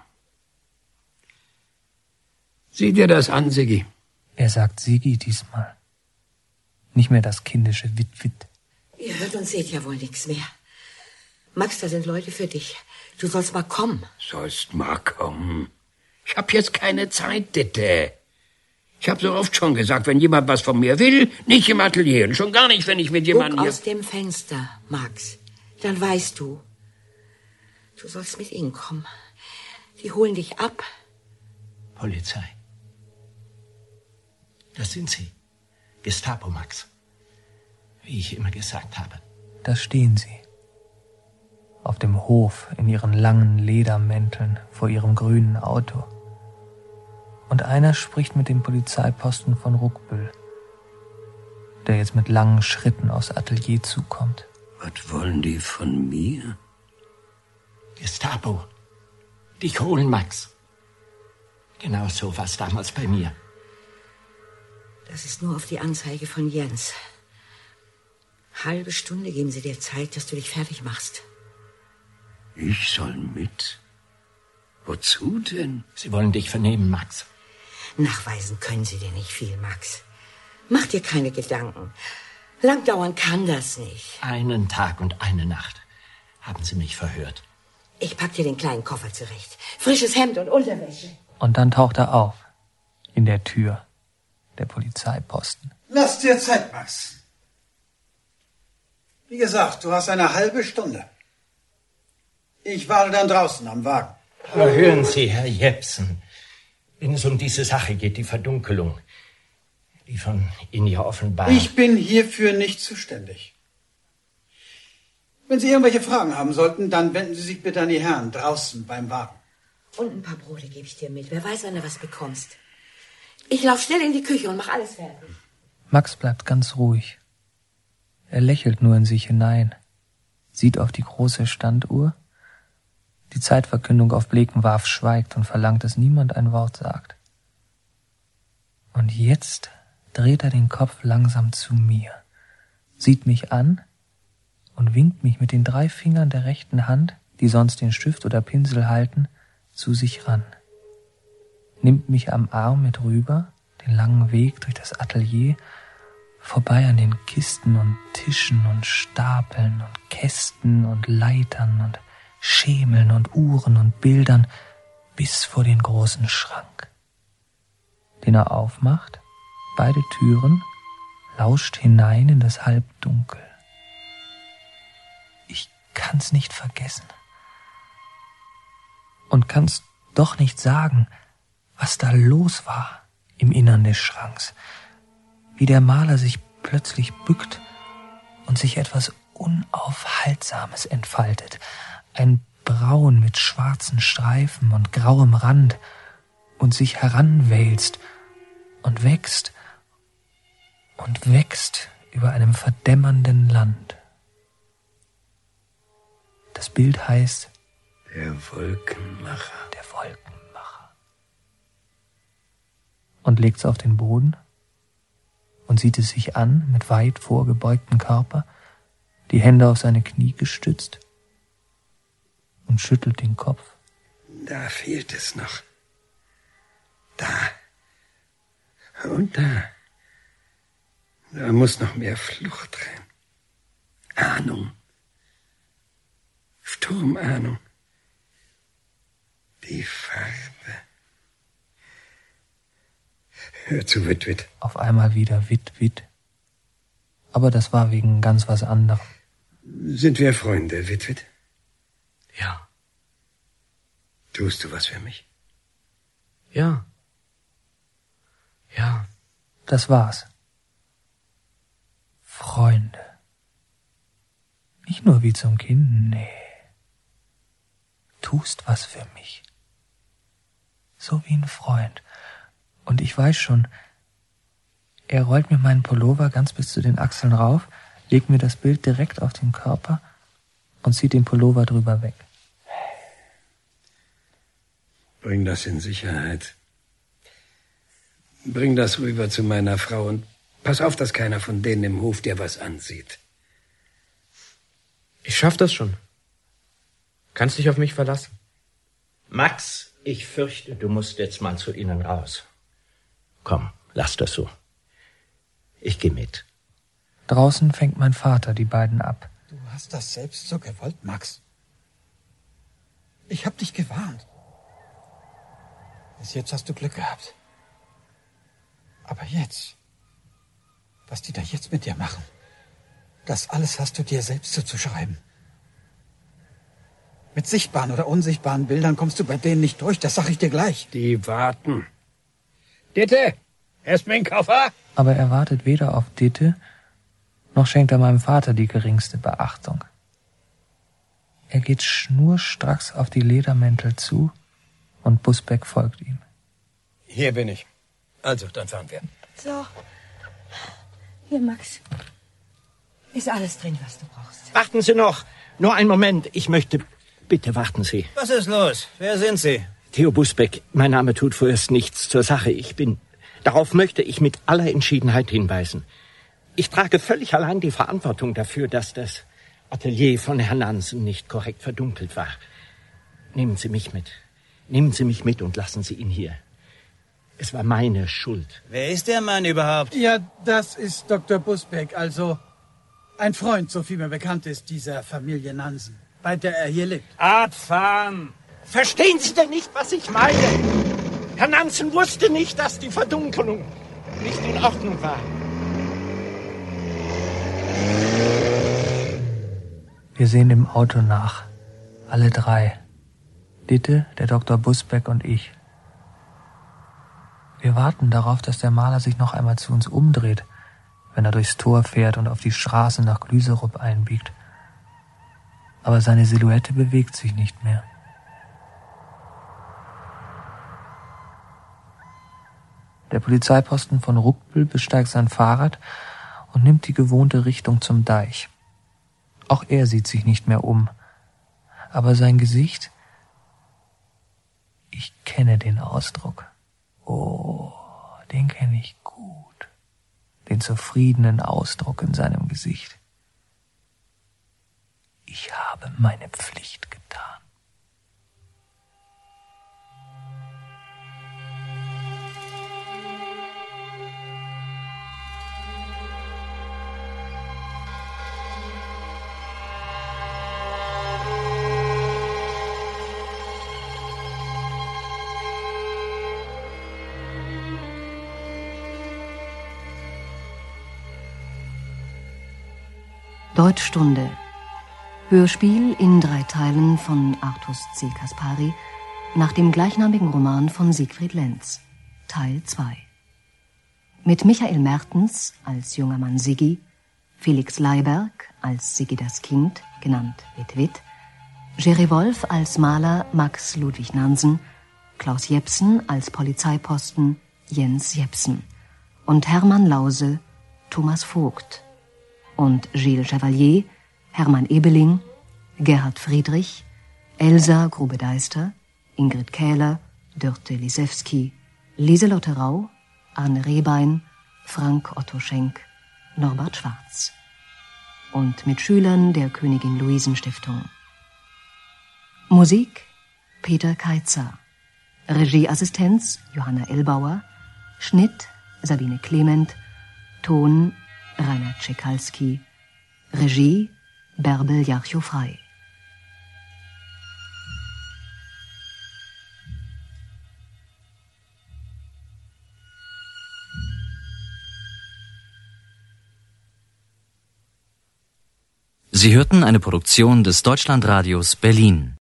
Speaker 13: Sieh dir das an, Siggi.
Speaker 3: Er sagt Siggi diesmal. Nicht mehr das kindische Wit-Wit.
Speaker 10: Ihr hört und seht ja wohl nichts mehr. Max, da sind Leute für dich. Du sollst mal kommen.
Speaker 13: Sollst mal kommen. Ich hab jetzt keine Zeit, Ditte. Ich hab so oft schon gesagt, wenn jemand was von mir will, nicht im Atelier. Und schon gar nicht, wenn ich mit jemandem...
Speaker 10: Guck aus dem Fenster, Max. Dann weißt du. Du sollst mit ihnen kommen. Die holen dich ab.
Speaker 6: Polizei. Das sind sie. Gestapo, Max. Wie ich immer gesagt habe.
Speaker 3: Da stehen sie. Auf dem Hof in ihren langen Ledermänteln vor ihrem grünen Auto. Und einer spricht mit dem Polizeiposten von Ruckbüll, der jetzt mit langen Schritten aufs Atelier zukommt.
Speaker 13: Was wollen die von mir?
Speaker 6: Gestapo. Dich holen, Max. Genau so war es damals bei mir.
Speaker 10: Das ist nur auf die Anzeige von Jens. Halbe Stunde geben sie dir Zeit, dass du dich fertig machst.
Speaker 13: Ich soll mit? Wozu denn?
Speaker 6: Sie wollen dich vernehmen, Max.
Speaker 10: Nachweisen können sie dir nicht viel, Max. Mach dir keine Gedanken. Lang dauern kann das nicht.
Speaker 6: Einen Tag und eine Nacht haben sie mich verhört.
Speaker 10: Ich pack dir den kleinen Koffer zurecht. Frisches Hemd und Unterwäsche.
Speaker 3: Und dann taucht er auf. In der Tür. Der Polizeiposten.
Speaker 5: Lass dir Zeit, Max. Wie gesagt, du hast eine halbe Stunde. Ich warte dann draußen am Wagen.
Speaker 6: Aber hören Sie, Herr Jepsen, wenn es um diese Sache geht, die Verdunkelung, die von Ihnen ja offenbar...
Speaker 5: Ich bin hierfür nicht zuständig. Wenn Sie irgendwelche Fragen haben sollten, dann wenden Sie sich bitte an die Herren draußen beim Wagen.
Speaker 10: Und ein paar Brote gebe ich dir mit. Wer weiß, wann du was bekommst. Ich lauf schnell in die Küche und mach alles fertig.
Speaker 3: Max bleibt ganz ruhig. Er lächelt nur in sich hinein, sieht auf die große Standuhr. Die Zeitverkündung auf Blekenwarf schweigt und verlangt, dass niemand ein Wort sagt. Und jetzt dreht er den Kopf langsam zu mir, sieht mich an und winkt mich mit den drei Fingern der rechten Hand, die sonst den Stift oder Pinsel halten, zu sich ran. Nimmt mich am Arm mit rüber, den langen Weg durch das Atelier, vorbei an den Kisten und Tischen und Stapeln und Kästen und Leitern und Schemeln und Uhren und Bildern, bis vor den großen Schrank, den er aufmacht, beide Türen, lauscht hinein in das Halbdunkel. Ich kann's nicht vergessen und kann's doch nicht sagen, was da los war im Innern des Schranks, wie der Maler sich plötzlich bückt und sich etwas Unaufhaltsames entfaltet, ein Braun mit schwarzen Streifen und grauem Rand, und sich heranwälzt und wächst und wächst über einem verdämmernden Land. Das Bild heißt
Speaker 13: Der Wolkenmacher.
Speaker 3: Der Wolkenmacher. Und legt's auf den Boden und und sieht es sich an mit weit vorgebeugtem Körper, die Hände auf seine Knie gestützt und schüttelt den Kopf.
Speaker 13: Da fehlt es noch. Da. Und da. Da muss noch mehr Flucht rein. Ahnung. Sturmahnung. Die Farbe. Hör zu, Wit-Wit.
Speaker 3: Auf einmal wieder Wit-Wit. Aber das war wegen ganz was anderem.
Speaker 13: Sind wir Freunde, Wit-Wit?
Speaker 7: Ja.
Speaker 13: Tust du was für mich?
Speaker 7: Ja. Ja.
Speaker 3: Das war's. Freunde. Nicht nur wie zum Kind, nee. Tust was für mich. So wie ein Freund. Und ich weiß schon, er rollt mir meinen Pullover ganz bis zu den Achseln rauf, legt mir das Bild direkt auf den Körper und zieht den Pullover drüber weg.
Speaker 13: Bring das in Sicherheit. Bring das rüber zu meiner Frau und pass auf, dass keiner von denen im Hof dir was ansieht.
Speaker 7: Ich schaff das schon. Kannst dich auf mich verlassen.
Speaker 6: Max, ich fürchte, du musst jetzt mal zu ihnen raus. Komm, lass das so. Ich geh mit.
Speaker 3: Draußen fängt mein Vater die beiden ab.
Speaker 5: Du hast das selbst so gewollt, Max. Ich hab dich gewarnt. Bis jetzt hast du Glück gehabt. Aber jetzt, was die da jetzt mit dir machen, das alles hast du dir selbst zuzuschreiben. Mit sichtbaren oder unsichtbaren Bildern kommst du bei denen nicht durch, das sag ich dir gleich.
Speaker 13: Die warten. Ditte, erst mein Koffer.
Speaker 3: Aber er wartet weder auf Ditte, noch schenkt er meinem Vater die geringste Beachtung. Er geht schnurstracks auf die Ledermäntel zu und Busbeck folgt ihm.
Speaker 11: Hier bin ich. Also, dann fahren wir.
Speaker 10: So. Hier, Max. Ist alles drin, was du brauchst.
Speaker 6: Warten Sie noch. Nur einen Moment. Ich möchte... Bitte warten Sie.
Speaker 11: Was ist los? Wer sind Sie?
Speaker 6: Theo Busbeck. Mein Name tut vorerst nichts zur Sache. Ich bin... Darauf möchte ich mit aller Entschiedenheit hinweisen. Ich trage völlig allein die Verantwortung dafür, dass das Atelier von Herrn Nansen nicht korrekt verdunkelt war. Nehmen Sie mich mit. Nehmen Sie mich mit und lassen Sie ihn hier. Es war meine Schuld.
Speaker 11: Wer ist der Mann überhaupt?
Speaker 5: Ja, das ist Doktor Busbeck, also ein Freund, so viel mir bekannt ist, dieser Familie Nansen, bei der er hier lebt.
Speaker 6: Abfahren! Verstehen Sie denn nicht, was ich meine? Herr Nansen wusste nicht, dass die Verdunkelung nicht in Ordnung war.
Speaker 3: Wir sehen dem Auto nach. Alle drei. Ditte, der Doktor Busbeck und ich. Wir warten darauf, dass der Maler sich noch einmal zu uns umdreht, wenn er durchs Tor fährt und auf die Straße nach Glüserup einbiegt. Aber seine Silhouette bewegt sich nicht mehr. Der Polizeiposten von Ruckbüll besteigt sein Fahrrad und nimmt die gewohnte Richtung zum Deich. Auch er sieht sich nicht mehr um. Aber sein Gesicht... Ich kenne den Ausdruck. Oh, den kenne ich gut. Den zufriedenen Ausdruck in seinem Gesicht. Ich habe meine Pflicht getan.
Speaker 1: Deutschstunde. Hörspiel in drei Teilen von Artus C. Kaspari nach dem gleichnamigen Roman von Siegfried Lenz. Teil zwei. Mit Michael Mertens als junger Mann Siggi, Felix Leiberg als Siggi das Kind, genannt Wit-Wit, Jerry Wolf als Maler Max Ludwig Nansen, Klaus Jepsen als Polizeiposten Jens Jepsen und Hermann Lause Thomas Vogt und Gilles Chevalier, Hermann Ebeling, Gerhard Friedrich, Elsa Grube-Deister, Ingrid Kähler, Dörte Lisewski, Lieselotte Rau, Arne Rehbein, Frank Otto Schenk, Norbert Schwarz. Und mit Schülern der Königin Luisen Stiftung. Musik Peter Keitzer. Regieassistenz Johanna Ellbauer. Schnitt Sabine Clement. Ton Rainer Tschekalski. Regie Bärbel Jarchow-Frey.
Speaker 14: Sie hörten eine Produktion des Deutschlandradios Berlin.